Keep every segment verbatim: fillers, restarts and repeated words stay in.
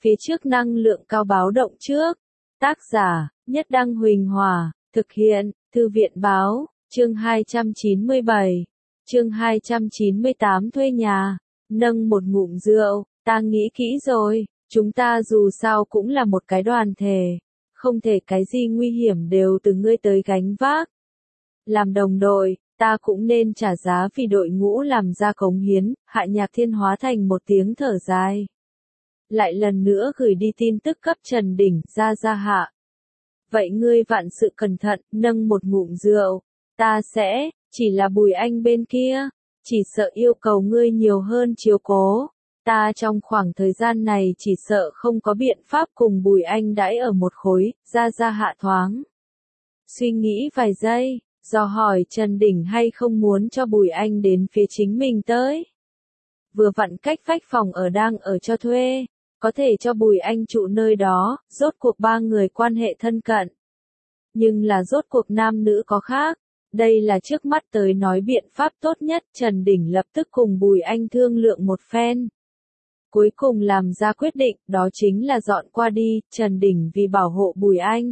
phía trước năng lượng cao báo động trước. Tác giả, Nhất Đăng Huỳnh Hòa, thực hiện, Thư viện Báo, chương hai trăm chín mươi bảy, chương hai trăm chín mươi tám thuê nhà, nâng một ngụm rượu, ta nghĩ kỹ rồi, chúng ta dù sao cũng là một cái đoàn thể, không thể cái gì nguy hiểm đều từ ngươi tới gánh vác. Làm đồng đội, ta cũng nên trả giá vì đội ngũ làm ra cống hiến, Hạ Nhạc Thiên hóa thành một tiếng thở dài. Lại lần nữa gửi đi tin tức cấp Trần Đỉnh, ra ra hạ. Vậy ngươi vạn sự cẩn thận, nâng một ngụm rượu, ta sẽ, chỉ là Bùi Anh bên kia, chỉ sợ yêu cầu ngươi nhiều hơn chiếu cố. Ta trong khoảng thời gian này chỉ sợ không có biện pháp cùng Bùi Anh đãi ở một khối, ra ra hạ thoáng. Suy nghĩ vài giây, dò hỏi Trần Đỉnh hay không muốn cho Bùi Anh đến phía chính mình tới. Vừa vặn cách vách phòng ở đang ở cho thuê, có thể cho Bùi Anh trụ nơi đó, rốt cuộc ba người quan hệ thân cận. Nhưng là rốt cuộc nam nữ có khác, đây là trước mắt tới nói biện pháp tốt nhất, Trần Đỉnh lập tức cùng Bùi Anh thương lượng một phen. Cuối cùng làm ra quyết định, đó chính là dọn qua đi, Trần Đỉnh vì bảo hộ Bùi Anh.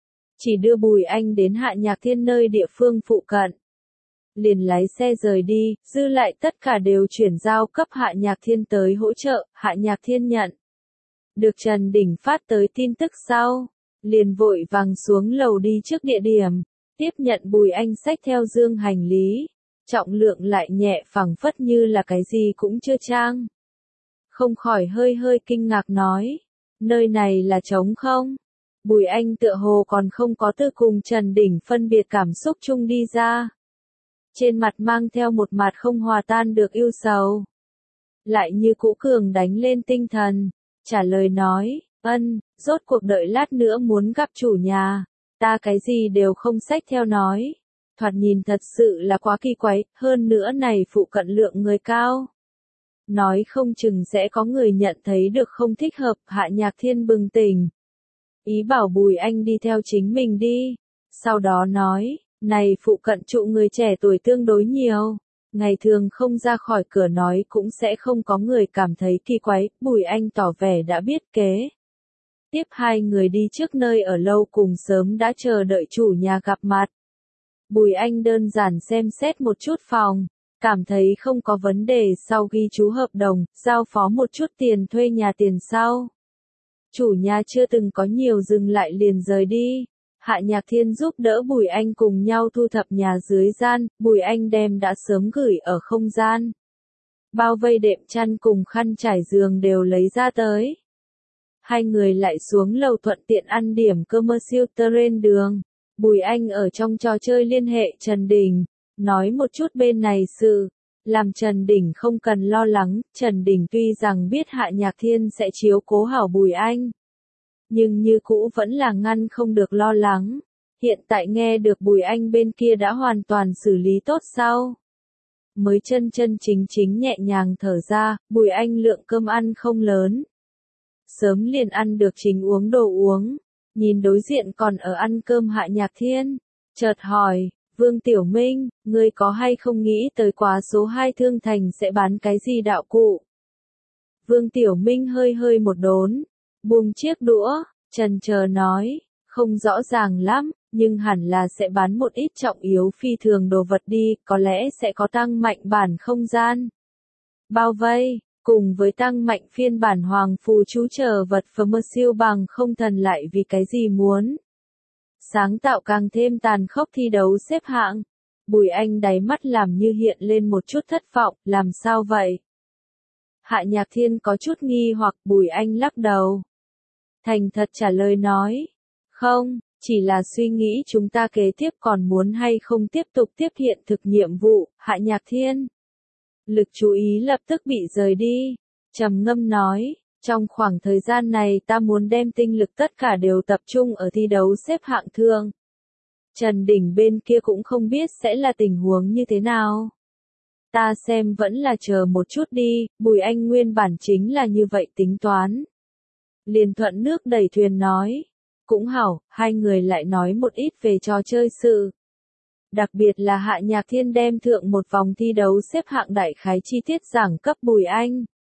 Chỉ đưa Bùi Anh đến Hạ Nhạc Thiên nơi địa phương phụ cận. Liền lái xe rời đi, dư lại tất cả đều chuyển giao cấp Hạ Nhạc Thiên tới hỗ trợ, Hạ Nhạc Thiên nhận. Được Trần Đỉnh phát tới tin tức sau, liền vội vàng xuống lầu đi trước địa điểm, tiếp nhận Bùi Anh xách theo dương hành lý, trọng lượng lại nhẹ phẳng phất như là cái gì cũng chưa trang. Không khỏi hơi hơi kinh ngạc nói, nơi này là trống không? Bùi Anh tựa hồ còn không có từ cùng Trần Đỉnh phân biệt cảm xúc chung đi ra. Trên mặt mang theo một mặt không hòa tan được ưu sầu. Lại như cũ cường đánh lên tinh thần, trả lời nói, ân, rốt cuộc đợi lát nữa muốn gặp chủ nhà, ta cái gì đều không xách theo nói. Thoạt nhìn thật sự là quá kỳ quái, hơn nữa này phụ cận lượng người cao. Nói không chừng sẽ có người nhận thấy được không thích hợp, Hạ Nhạc Thiên bừng tỉnh. Ý bảo Bùi Anh đi theo chính mình đi. Sau đó nói, này phụ cận trụ người trẻ tuổi tương đối nhiều. Ngày thường không ra khỏi cửa nói cũng sẽ không có người cảm thấy kỳ quái, Bùi Anh tỏ vẻ đã biết kế. Tiếp hai người đi trước nơi ở lâu cùng sớm đã chờ đợi chủ nhà gặp mặt. Bùi Anh đơn giản xem xét một chút phòng, cảm thấy không có vấn đề sau ghi chú hợp đồng, giao phó một chút tiền thuê nhà tiền sau. Chủ nhà chưa từng có nhiều dừng lại liền rời đi. Hạ Nhạc Thiên giúp đỡ Bùi Anh cùng nhau thu thập nhà dưới gian, Bùi Anh đem đã sớm gửi ở không gian. Bao vây đệm chăn cùng khăn trải giường đều lấy ra tới. Hai người lại xuống lầu thuận tiện ăn điểm commercial terrain đường. Bùi Anh ở trong trò chơi liên hệ Trần Đỉnh, nói một chút bên này sự. Làm Trần Đỉnh không cần lo lắng, Trần Đỉnh tuy rằng biết Hạ Nhạc Thiên sẽ chiếu cố hảo Bùi Anh. Nhưng như cũ vẫn là ngăn không được lo lắng. Hiện tại nghe được Bùi Anh bên kia đã hoàn toàn xử lý tốt sau. Mới chân chân chính chính nhẹ nhàng thở ra, Bùi Anh lượng cơm ăn không lớn. Sớm liền ăn được chính uống đồ uống. Nhìn đối diện còn ở ăn cơm Hạ Nhạc Thiên. Chợt hỏi, Vương Tiểu Minh, ngươi có hay không nghĩ tới quá số hai Thương Thành sẽ bán cái gì đạo cụ? Vương Tiểu Minh hơi hơi một đốn. Buông chiếc đũa, chần chờ nói, không rõ ràng lắm, nhưng hẳn là sẽ bán một ít trọng yếu phi thường đồ vật đi, có lẽ sẽ có tăng mạnh bản không gian. Bao vây, cùng với tăng mạnh phiên bản hoàng phù chú chờ vật phẩm siêu bằng không thần lại vì cái gì muốn. Sáng tạo càng thêm tàn khốc thi đấu xếp hạng. Bùi Anh đáy mắt làm như hiện lên một chút thất vọng, làm sao vậy? Hạ Nhạc Thiên có chút nghi hoặc Bùi Anh lắc đầu. Thành thật trả lời nói, không, chỉ là suy nghĩ chúng ta kế tiếp còn muốn hay không tiếp tục tiếp hiện thực nhiệm vụ, Hạ Nhạc Thiên. Lực chú ý lập tức bị rời đi, trầm ngâm nói, trong khoảng thời gian này ta muốn đem tinh lực tất cả đều tập trung ở thi đấu xếp hạng thượng. Trần Đỉnh bên kia cũng không biết sẽ là tình huống như thế nào. Ta xem vẫn là chờ một chút đi, Bùi Anh nguyên bản chính là như vậy tính toán. Liền thuận nước đẩy thuyền nói. Cũng hảo, hai người lại nói một ít về trò chơi sự. Đặc biệt là Hạ Nhạc Thiên đem thượng một vòng thi đấu xếp hạng đại khái chi tiết giảng cấp Bùi Anh.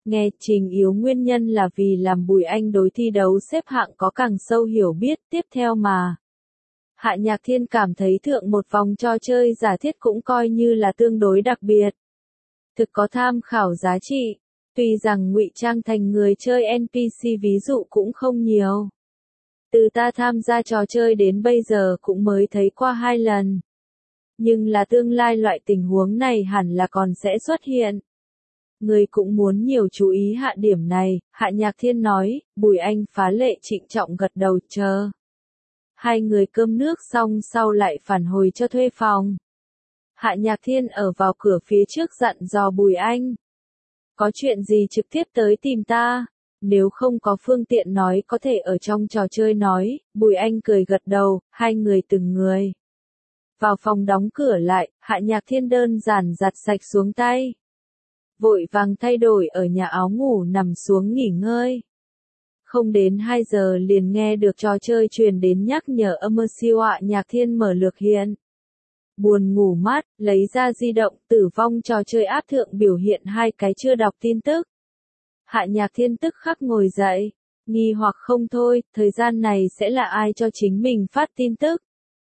Nghe Trình Yếu nguyên nhân là vì làm Bùi Anh đối thi đấu xếp hạng có càng sâu hiểu biết tiếp theo mà. Hạ Nhạc Thiên cảm thấy thượng một vòng trò chơi giả thiết cũng coi như là tương đối đặc biệt. Thực có tham khảo giá trị, tuy rằng ngụy trang thành người chơi en pê xê ví dụ cũng không nhiều. Từ ta tham gia trò chơi đến bây giờ cũng mới thấy qua hai lần. Nhưng là tương lai loại tình huống này hẳn là còn sẽ xuất hiện. Người cũng muốn nhiều chú ý hạ điểm này, Hạ Nhạc Thiên nói, Bùi Anh phá lệ trịnh trọng gật đầu chờ. Hai người cơm nước xong sau lại phản hồi cho thuê phòng. Hạ Nhạc Thiên ở vào cửa phía trước dặn dò Bùi Anh. Có chuyện gì trực tiếp tới tìm ta, nếu không có phương tiện nói có thể ở trong trò chơi nói, Bùi Anh cười gật đầu, hai người từng người. Vào phòng đóng cửa lại, Hạ Nhạc Thiên đơn giản giặt sạch xuống tay. Vội vàng thay đổi ở nhà áo ngủ nằm xuống nghỉ ngơi. Không đến hai giờ liền nghe được trò chơi truyền đến nhắc nhở âm siêu Hạ Nhạc Thiên mở lược hiện. Buồn ngủ mát, lấy ra di động, tử vong trò chơi áp thượng biểu hiện hai cái chưa đọc tin tức. Hạ Nhạc Thiên tức khắc ngồi dậy, nghi hoặc không thôi, thời gian này sẽ là ai cho chính mình phát tin tức.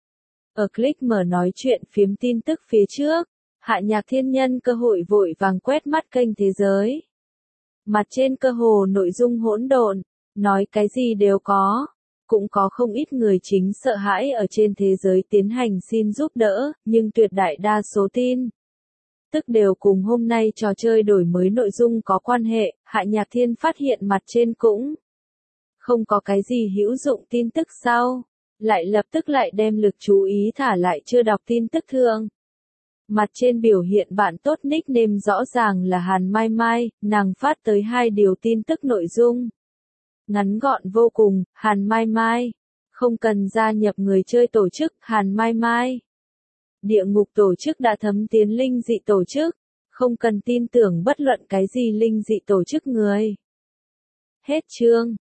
Ở click mở nói chuyện phiếm tin tức phía trước, Hạ Nhạc Thiên nhân cơ hội vội vàng quét mắt kênh thế giới. Mặt trên cơ hồ nội dung hỗn độn, nói cái gì đều có. Cũng có không ít người chính sợ hãi ở trên thế giới tiến hành xin giúp đỡ, nhưng tuyệt đại đa số tin tức đều cùng hôm nay trò chơi đổi mới nội dung có quan hệ. Hạ Nhạc Thiên phát hiện mặt trên cũng không có cái gì hữu dụng tin tức sau, lại lập tức lại đem lực chú ý thả lại chưa đọc tin tức thượng. Mặt trên biểu hiện bạn tốt nickname rõ ràng là Hàn Mai Mai, nàng phát tới hai điều tin tức nội dung. Ngắn gọn vô cùng, Hàn Mai Mai. Không cần gia nhập người chơi tổ chức, Hàn Mai Mai. Địa ngục tổ chức đã thấm tiến linh dị tổ chức. Không cần tin tưởng bất luận cái gì linh dị tổ chức người. Hết chương.